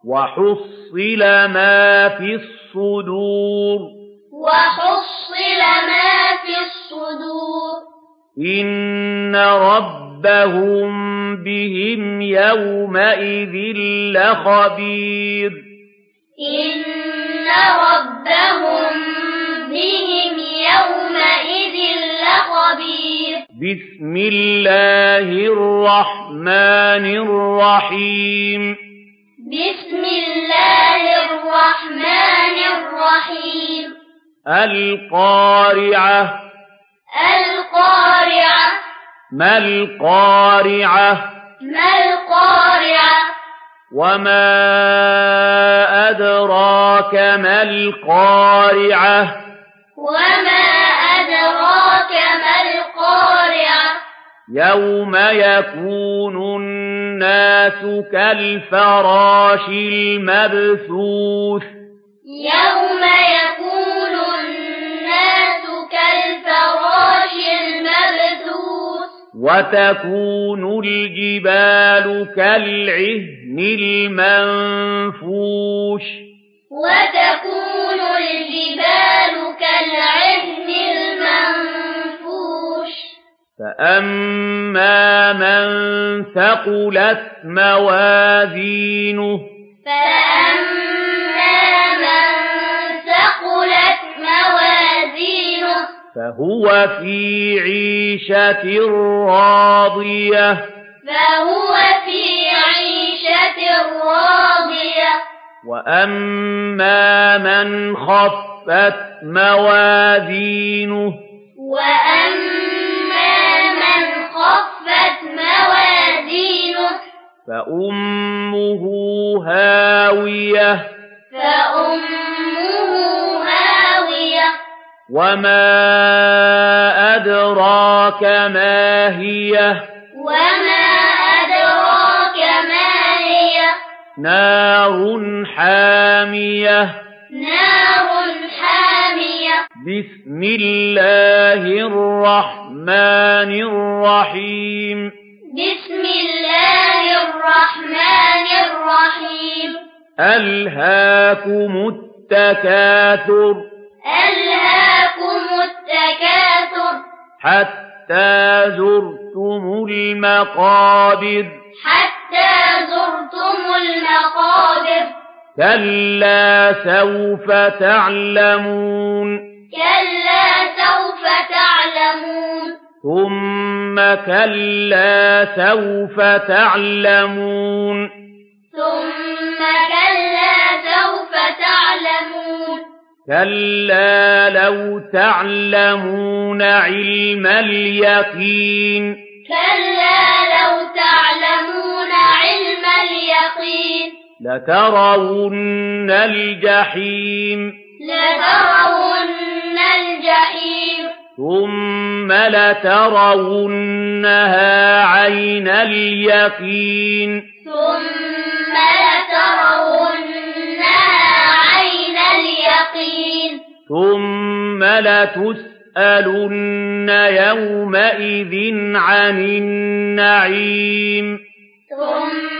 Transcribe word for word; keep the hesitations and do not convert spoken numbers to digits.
وحصل ما في الصدور وحصل ما في الصدور إن ربهم بهم يومئذ لخبير إن ربهم بهم يومئذ لخبير بسم الله الرحمن الرحيم بسم الله الرحمن الرحيم القارعة القارعة ما القارعة ما القارعة وما أدراك ما القارعة وما أدراك ما القارعة يوم يكون الناس كالفراش المبثوث يوم يكون الناس كالفراش المبثوث وتكون الجبال كالعهن المنفوش وتكون الجبال كالعهن المنفوش فأما من ثقلت موازينه فأما من ثقلت موازينه فهو في عيشة راضية فهو في عيشة راضية وأما من خفت موازينه وأما من خفت موازينه فأمه هاوية فأمه هاوية وما أدراك ما هي وما أدراك ما هي نار حامية نار حامية بسم الله الرحمن الرحيم بسم الله الرحمن الرحيم ألهاكم التكاثر ألهاكم التكاثر حتى زرتم المقابر حتى زرتم المقابر كلا سوف تعلمون كلا سوف تعلمون ثم كلا سوف تعلمون ثم كلا سوف تعلمون كلا لو تعلمون علم اليقين كلا لو تعلمون علم اليقين لترون الجحيم لترون الجحيم ثم لترونها عين اليقين ثم لترونها عين اليقين ثم لتسألن يومئذ عن النعيم ثم